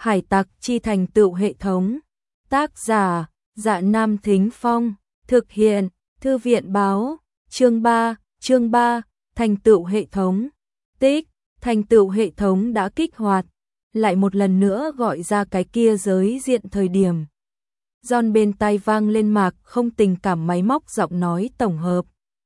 Hải tặc chi thành tựu hệ thống. Tác giả, Dạ Nam Thính Phong. Thực hiện, Thư viện báo. Chương 3, thành tựu hệ thống. Tích, thành tựu hệ thống đã kích hoạt. Lại một lần nữa gọi ra cái kia giới diện thời điểm. John bên tai vang lên mạc không tình cảm máy móc giọng nói tổng hợp.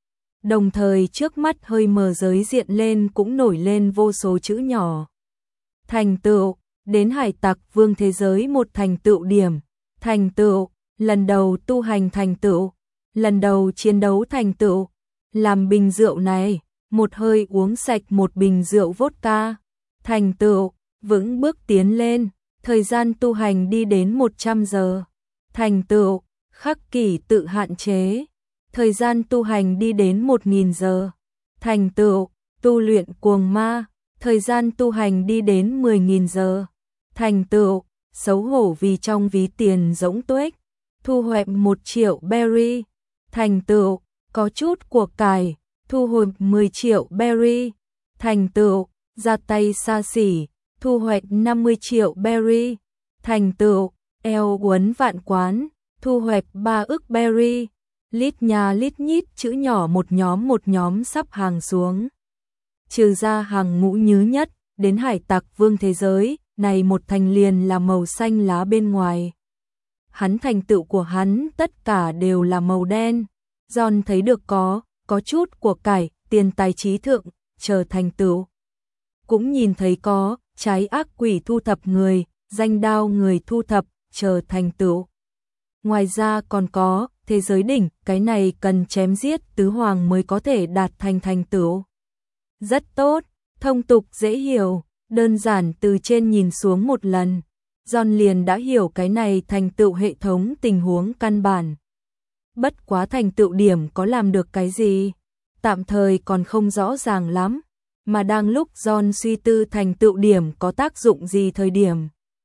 Đồng thời trước mắt hơi mờ giới diện lên cũng nổi lên vô số chữ nhỏ. Thành tựu, đến hải tặc vương thế giới một thành tựu điểm. Thành tựu, lần đầu tu hành thành tựu. Lần đầu chiến đấu thành tựu. Làm bình rượu này, một hơi uống sạch một bình rượu vodka. Thành tựu, vững bước tiến lên, thời gian tu hành đi đến 100 giờ. Thành tựu, khắc kỷ tự hạn chế, thời gian tu hành đi đến 1000 giờ. Thành tựu, tu luyện cuồng ma, thời gian tu hành đi đến 10.000 giờ. Thành tựu, xấu hổ vì trong ví tiền rỗng tuếch, thu hoạch 1 triệu berry. Thành tựu, có chút của cải, thu hồi 10 triệu berry. Thành tựu, ra tay xa xỉ, thu hoạch 50 triệu berry. Thành tựu, eo uốn vạn quán, thu hoạch 3 ức berry. Lít nhà lít nhít chữ nhỏ một nhóm sắp hàng xuống. Trừ ra hàng ngũ nhứ nhất, đến hải tặc vương thế giới, này một thành liền là màu xanh lá bên ngoài. Hắn thành tựu của hắn tất cả đều là màu đen. John thấy được có chút của cải, tiền tài trí thượng, chờ thành tựu. Cũng nhìn thấy có, trái ác quỷ thu thập người, danh đao người thu thập, chờ thành tựu. Ngoài ra còn có, thế giới đỉnh, cái này cần chém giết tứ hoàng mới có thể đạt thành tựu. Rất tốt, thông tục dễ hiểu, đơn giản từ trên nhìn xuống một lần. John liền đã hiểu cái này thành tựu hệ thống tình huống căn bản. Bất quá thành tựu điểm có làm được cái gì? Tạm thời còn không rõ ràng lắm. Mà đang lúc John suy tư thành tựu điểm có tác dụng gì thời điểm.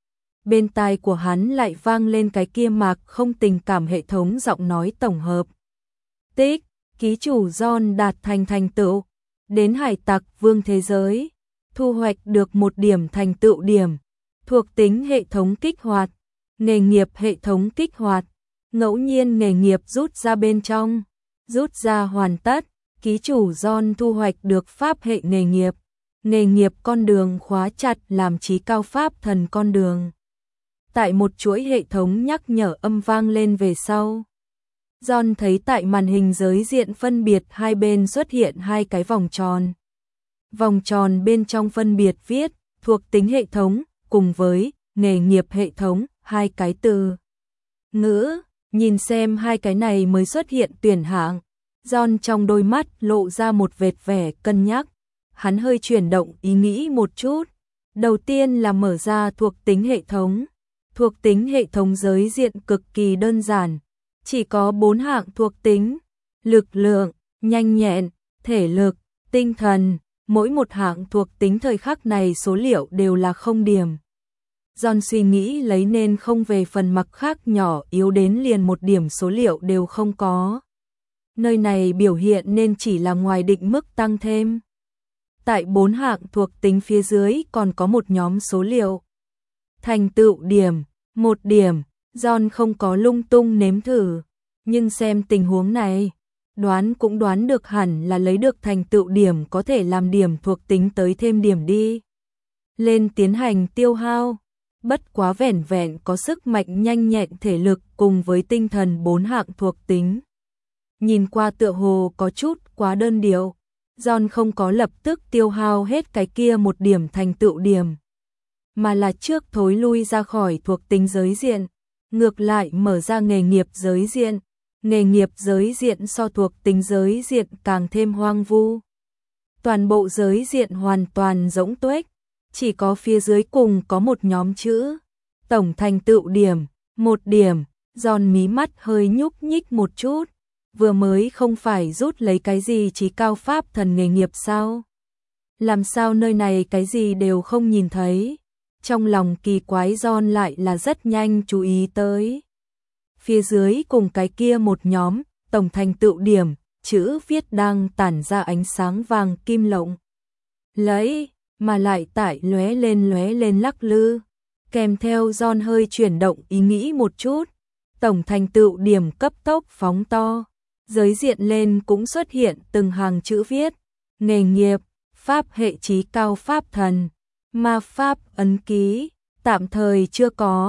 Bên tai của hắn lại vang lên cái kia mạc không tình cảm hệ thống giọng nói tổng hợp. Tích, ký chủ John đạt thành tựu. Đến hải tặc vương thế giới. Thu hoạch được 1 điểm thành tựu điểm. Thuộc tính hệ thống kích hoạt. Nghề nghiệp hệ thống kích hoạt. Ngẫu nhiên nghề nghiệp rút ra bên trong. Rút ra hoàn tất. Ký chủ John thu hoạch được pháp hệ nghề nghiệp. Nghề nghiệp con đường khóa chặt làm chí cao pháp thần con đường. Tại một chuỗi hệ thống nhắc nhở âm vang lên về sau. John thấy tại màn hình giới diện phân biệt hai bên xuất hiện 2 cái vòng tròn. Vòng tròn bên trong phân biệt viết thuộc tính hệ thống cùng với nghề nghiệp hệ thống 2 cái từ ngữ. Nhìn xem 2 cái này mới xuất hiện tuyển hạng. John trong đôi mắt lộ ra một vệt vẻ cân nhắc. Hắn hơi chuyển động ý nghĩ một chút. Đầu tiên là mở ra thuộc tính hệ thống. Thuộc tính hệ thống giới diện cực kỳ đơn giản. Chỉ có 4 hạng thuộc tính. Lực lượng, nhanh nhẹn, thể lực, tinh thần. Mỗi một hạng thuộc tính thời khắc này số liệu đều là 0 điểm. John suy nghĩ lấy nên không về phần mặc khác nhỏ yếu đến liền 1 điểm số liệu đều không có. Nơi này biểu hiện nên chỉ là ngoài định mức tăng thêm. Tại 4 hạng thuộc tính phía dưới còn có một nhóm số liệu. Thành tựu điểm, 1 điểm, John không có lung tung nếm thử. Nhưng xem tình huống này, đoán cũng đoán được hẳn là lấy được thành tựu điểm có thể làm điểm thuộc tính tới thêm điểm đi. Lên tiến hành tiêu hao. Bất quá vẻn vẹn có sức mạnh nhanh nhẹn thể lực cùng với tinh thần 4 hạng thuộc tính. Nhìn qua tựa hồ có chút quá đơn điệu. John không có lập tức tiêu hao hết cái kia 1 điểm thành tựu điểm. Mà là trước thối lui ra khỏi thuộc tính giới diện. Ngược lại mở ra nghề nghiệp giới diện. Nghề nghiệp giới diện so thuộc tính giới diện càng thêm hoang vu. Toàn bộ giới diện hoàn toàn rỗng tuếch. Chỉ có phía dưới cùng có một nhóm chữ. Tổng thành tựu điểm, 1 điểm. John mí mắt hơi nhúc nhích một chút. Vừa mới không phải rút lấy cái gì chí cao pháp thần nghề nghiệp sao? Làm sao nơi này cái gì đều không nhìn thấy? Trong lòng kỳ quái John lại là rất nhanh chú ý tới. Phía dưới cùng cái kia một nhóm, tổng thành tựu điểm, chữ viết đang tản ra ánh sáng vàng kim lộng. Lấy, mà lại tại lóe lên lắc lư. kèm theo John hơi chuyển động ý nghĩ một chút. Tổng thành tựu điểm cấp tốc phóng to, giới diện lên cũng xuất hiện từng hàng chữ viết, nghề nghiệp, pháp hệ trí cao pháp thần, ma pháp ấn ký, tạm thời chưa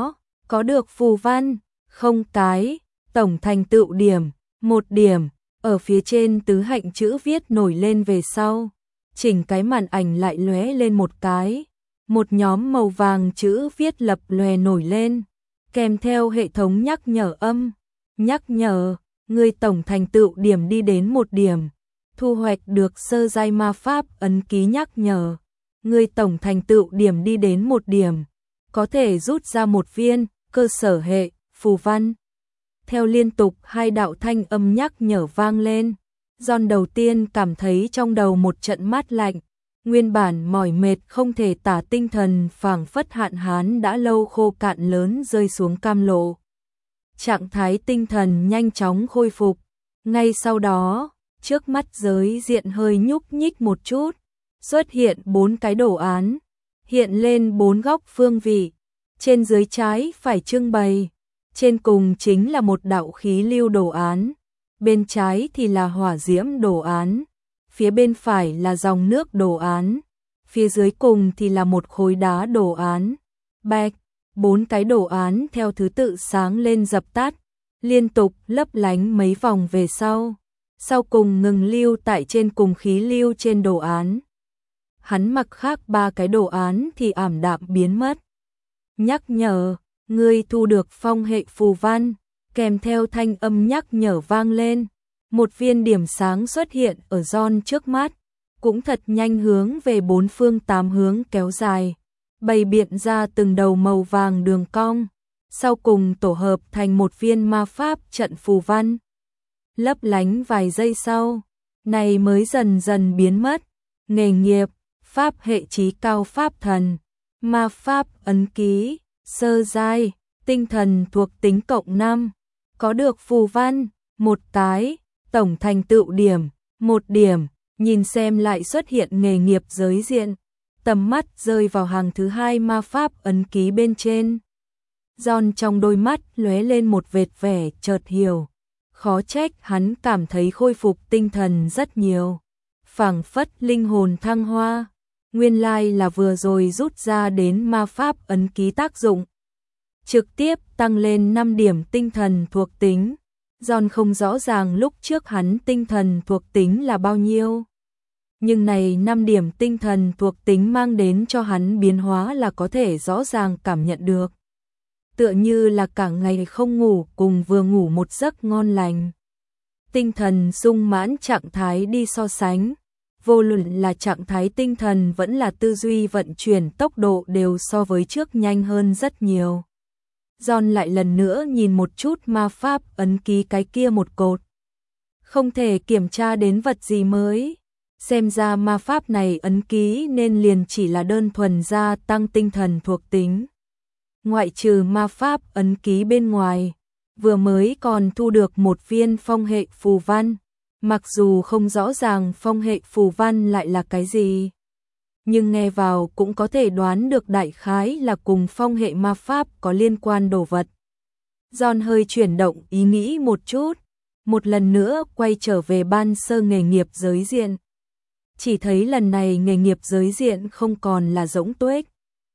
có được phù văn, không cái, tổng thành tựu điểm, 1 điểm, ở phía trên tứ hạnh chữ viết nổi lên về sau, chỉnh cái màn ảnh lại lóe lên một cái, một nhóm màu vàng chữ viết lập lòe nổi lên, kèm theo hệ thống nhắc nhở âm, nhắc nhở, người tổng thành tựu điểm đi đến 1 điểm, thu hoạch được sơ giai ma pháp ấn ký nhắc nhở, người tổng thành tựu điểm đi đến 1 điểm, có thể rút ra 1 viên cơ sở hệ phù văn. Theo liên tục 2 đạo thanh âm nhắc nhở vang lên, John đầu tiên cảm thấy trong đầu một trận mát lạnh, nguyên bản mỏi mệt không thể tả tinh thần phảng phất hạn hán đã lâu khô cạn lớn rơi xuống cam lộ. Trạng thái tinh thần nhanh chóng khôi phục, ngay sau đó, trước mắt giới diện hơi nhúc nhích một chút, xuất hiện 4 cái đồ án, hiện lên 4 góc phương vị, trên dưới trái phải trưng bày, trên cùng chính là một đạo khí lưu đồ án, bên trái thì là hỏa diễm đồ án, phía bên phải là dòng nước đồ án, phía dưới cùng thì là một khối đá đồ án. Bạch, 4 cái đồ án theo thứ tự sáng lên dập tắt, liên tục lấp lánh mấy vòng về sau cùng ngừng lưu tại trên cùng khí lưu trên đồ án. Hắn mặc khác 3 cái đồ án thì ảm đạm biến mất. Nhắc nhở, ngươi thu được phong hệ phù văn, kèm theo thanh âm nhắc nhở vang lên. Một viên điểm sáng xuất hiện ở John trước mắt, cũng thật nhanh hướng về 4 phương 8 hướng kéo dài, bày biện ra từng đầu màu vàng đường cong, sau cùng tổ hợp thành một viên ma pháp trận phù văn. Lấp lánh vài giây sau, này mới dần dần biến mất. Nghề nghiệp, pháp hệ trí cao pháp thần, ma pháp ấn ký, sơ giai, tinh thần thuộc tính cộng 5, có được phù văn, 1 cái, tổng thành tựu điểm, 1 điểm, nhìn xem lại xuất hiện nghề nghiệp giới diện, tầm mắt rơi vào hàng thứ 2 ma pháp ấn ký bên trên. John trong đôi mắt lóe lên một vệt vẻ chợt hiểu, khó trách hắn cảm thấy khôi phục tinh thần rất nhiều, phảng phất linh hồn thăng hoa, nguyên lai là vừa rồi rút ra đến ma pháp ấn ký tác dụng, trực tiếp tăng lên 5 điểm tinh thần thuộc tính. John không rõ ràng lúc trước hắn tinh thần thuộc tính là bao nhiêu, nhưng này 5 điểm tinh thần thuộc tính mang đến cho hắn biến hóa là có thể rõ ràng cảm nhận được. Tựa như là cả ngày không ngủ cùng vừa ngủ một giấc ngon lành. Tinh thần sung mãn trạng thái đi so sánh, vô luận là trạng thái tinh thần vẫn là tư duy vận chuyển tốc độ đều so với trước nhanh hơn rất nhiều. John lại lần nữa nhìn một chút ma pháp ấn ký cái kia một cột. Không thể kiểm tra đến vật gì mới. Xem ra ma pháp này ấn ký nên liền chỉ là đơn thuần gia tăng tinh thần thuộc tính. Ngoại trừ ma pháp ấn ký bên ngoài, vừa mới còn thu được một viên phong hệ phù văn. Mặc dù không rõ ràng phong hệ phù văn lại là cái gì, nhưng nghe vào cũng có thể đoán được đại khái là cùng phong hệ ma pháp có liên quan đồ vật. John hơi chuyển động ý nghĩ một chút, một lần nữa quay trở về ban sơ nghề nghiệp giới diện. Chỉ thấy lần này nghề nghiệp giới diện không còn là rỗng tuếch,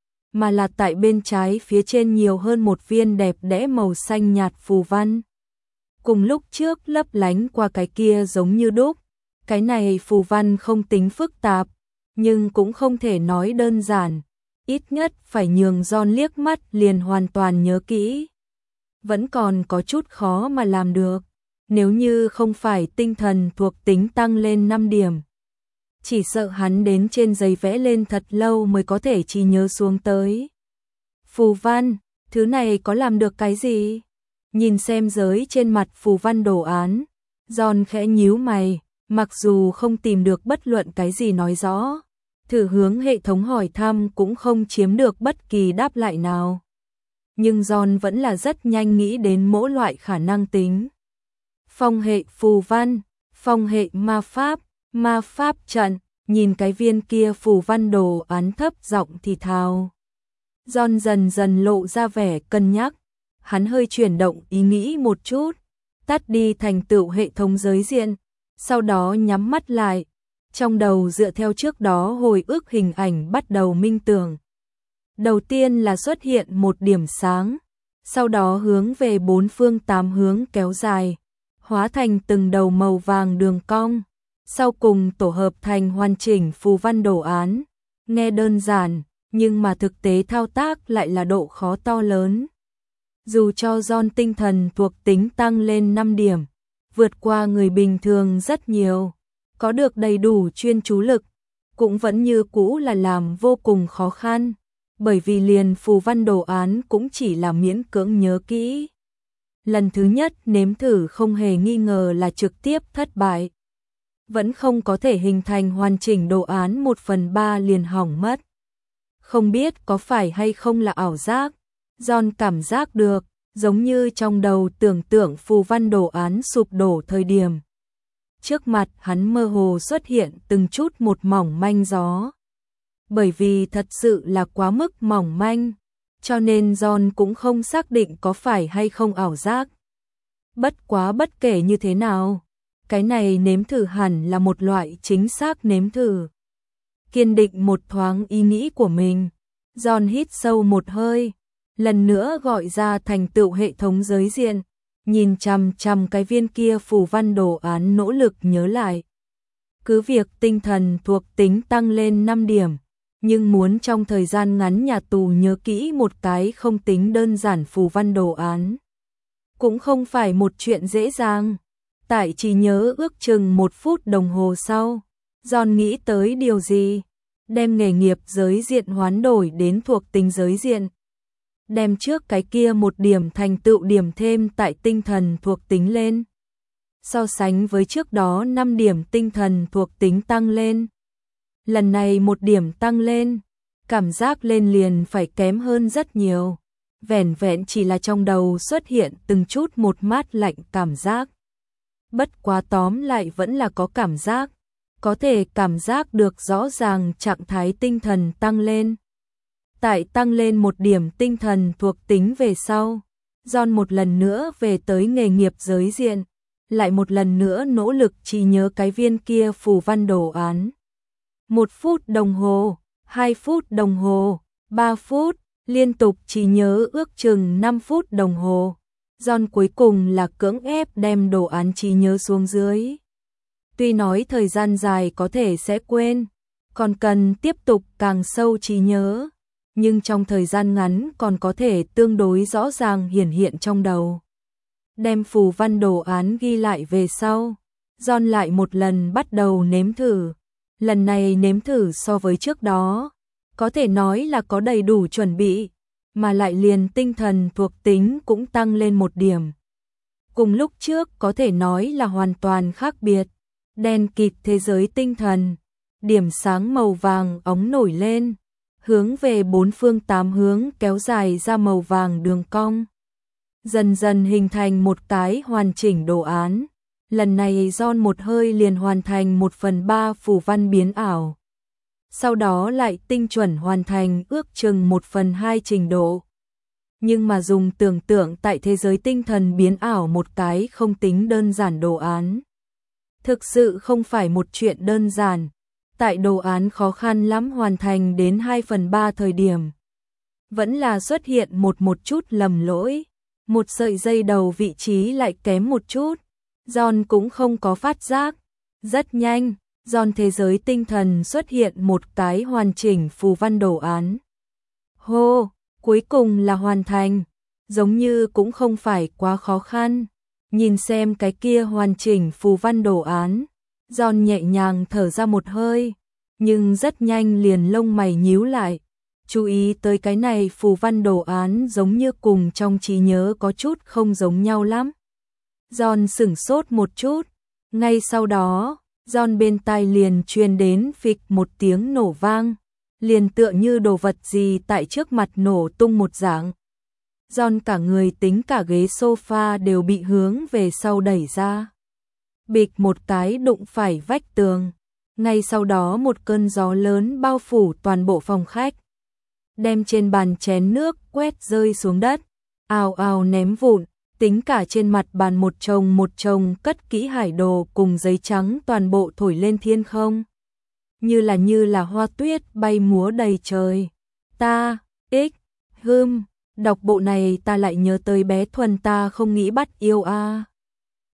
mà là tại bên trái phía trên nhiều hơn một viên đẹp đẽ màu xanh nhạt phù văn. Cùng lúc trước lấp lánh qua cái kia giống như đúc, cái này phù văn không tính phức tạp, nhưng cũng không thể nói đơn giản, ít nhất phải nhường John liếc mắt liền hoàn toàn nhớ kỹ. Vẫn còn có chút khó mà làm được, nếu như không phải tinh thần thuộc tính tăng lên 5 điểm. Chỉ sợ hắn đến trên giấy vẽ lên thật lâu mới có thể chỉ nhớ xuống tới. Phù văn, thứ này có làm được cái gì? Nhìn xem giới trên mặt phù văn đồ án, John khẽ nhíu mày, mặc dù không tìm được bất luận cái gì nói rõ, thử hướng hệ thống hỏi thăm cũng không chiếm được bất kỳ đáp lại nào. Nhưng John vẫn là rất nhanh nghĩ đến mỗi loại khả năng tính. Phong hệ phù văn, phong hệ ma pháp trận, nhìn cái viên kia phù văn đồ án thấp giọng thì thào. John dần dần lộ ra vẻ cân nhắc, hắn hơi chuyển động ý nghĩ một chút, tắt đi thành tựu hệ thống giới diện, sau đó nhắm mắt lại, trong đầu dựa theo trước đó hồi ức hình ảnh bắt đầu minh tưởng. Đầu tiên là xuất hiện một điểm sáng, sau đó hướng về bốn phương tám hướng kéo dài, hóa thành từng đầu màu vàng đường cong, sau cùng tổ hợp thành hoàn chỉnh phù văn đồ án. Nghe đơn giản, nhưng mà thực tế thao tác lại là độ khó to lớn. Dù cho John tinh thần thuộc tính tăng lên 5 điểm, vượt qua người bình thường rất nhiều, có được đầy đủ chuyên chú lực, cũng vẫn như cũ là làm vô cùng khó khăn, bởi vì liền phù văn đồ án cũng chỉ là miễn cưỡng nhớ kỹ. Lần thứ nhất nếm thử không hề nghi ngờ là trực tiếp thất bại. Vẫn không có thể hình thành hoàn chỉnh đồ án 1/3 liền hỏng mất. Không biết có phải hay không là ảo giác, John cảm giác được, giống như trong đầu tưởng tượng phù văn đồ án sụp đổ thời điểm. Trước mặt hắn mơ hồ xuất hiện từng chút một mỏng manh gió. Bởi vì thật sự là quá mức mỏng manh, cho nên John cũng không xác định có phải hay không ảo giác. Bất quá bất kể như thế nào, cái này nếm thử hẳn là một loại chính xác nếm thử. Kiên định một thoáng ý nghĩ của mình, John hít sâu một hơi, lần nữa gọi ra thành tựu hệ thống giới diện, nhìn chằm chằm cái viên kia phù văn đồ án nỗ lực nhớ lại. Cứ việc tinh thần thuộc tính tăng lên 5 điểm, nhưng muốn trong thời gian ngắn nhà tù nhớ kỹ một cái không tính đơn giản phù văn đồ án, cũng không phải một chuyện dễ dàng. Tại chỉ nhớ ước chừng 1 phút đồng hồ sau, John nghĩ tới điều gì, đem nghề nghiệp giới diện hoán đổi đến thuộc tính giới diện. Đem trước cái kia 1 điểm thành tựu điểm thêm tại tinh thần thuộc tính lên. So sánh với trước đó 5 điểm tinh thần thuộc tính tăng lên. Lần này 1 điểm tăng lên, cảm giác lên liền phải kém hơn rất nhiều. Vẻn vẹn chỉ là trong đầu xuất hiện từng chút một mát lạnh cảm giác. Bất quá tóm lại vẫn là có cảm giác, có thể cảm giác được rõ ràng trạng thái tinh thần tăng lên. Tại tăng lên 1 điểm tinh thần thuộc tính về sau, John một lần nữa về tới nghề nghiệp giới diện, lại một lần nữa nỗ lực trí nhớ cái viên kia phù văn đồ án. 1 phút đồng hồ, 2 phút đồng hồ, 3 phút, liên tục trí nhớ ước chừng 5 phút đồng hồ. John cuối cùng là cưỡng ép đem đồ án trí nhớ xuống dưới. Tuy nói thời gian dài có thể sẽ quên, còn cần tiếp tục càng sâu trí nhớ, nhưng trong thời gian ngắn còn có thể tương đối rõ ràng hiển hiện trong đầu. Đem phù văn đồ án ghi lại về sau, John lại một lần bắt đầu nếm thử. Lần này nếm thử so với trước đó, có thể nói là có đầy đủ chuẩn bị, mà lại liền tinh thần thuộc tính cũng tăng lên 1 điểm. Cùng lúc trước có thể nói là hoàn toàn khác biệt. Đen kịt thế giới tinh thần, điểm sáng màu vàng óng nổi lên, hướng về 4 phương 8 hướng kéo dài ra màu vàng đường cong. Dần dần hình thành một cái hoàn chỉnh đồ án. Lần này John một hơi liền hoàn thành 1/3 phù văn biến ảo. Sau đó lại tinh chuẩn hoàn thành ước chừng 1/2 trình độ. Nhưng mà dùng tưởng tượng tại thế giới tinh thần biến ảo một cái không tính đơn giản đồ án. Thực sự không phải một chuyện đơn giản. Tại đồ án khó khăn lắm hoàn thành đến 2/3 thời điểm. Vẫn là xuất hiện một chút lầm lỗi. Một sợi dây đầu vị trí lại kém một chút. John cũng không có phát giác. Rất nhanh, John thế giới tinh thần xuất hiện một cái hoàn chỉnh phù văn đồ án. Hô, cuối cùng là hoàn thành. Giống như cũng không phải quá khó khăn. Nhìn xem cái kia hoàn chỉnh phù văn đồ án, John nhẹ nhàng thở ra một hơi, nhưng rất nhanh liền lông mày nhíu lại. Chú ý tới cái này phù văn đồ án giống như cùng trong trí nhớ có chút không giống nhau lắm. John sửng sốt một chút, ngay sau đó, John bên tai liền truyền đến phịch một tiếng nổ vang, liền tựa như đồ vật gì tại trước mặt nổ tung một dạng. John cả người tính cả ghế sofa đều bị hướng về sau đẩy ra. Bịch một cái đụng phải vách tường. Ngay sau đó một cơn gió lớn bao phủ toàn bộ phòng khách. đem trên bàn chén nước quét rơi xuống đất, ào ào ném vụn, tính cả trên mặt bàn một chồng cất kỹ hải đồ cùng giấy trắng toàn bộ thổi lên thiên không. Như là hoa tuyết bay múa đầy trời. Ta, đọc bộ này ta lại nhớ tới bé Thuần ta không nghĩ bắt yêu a.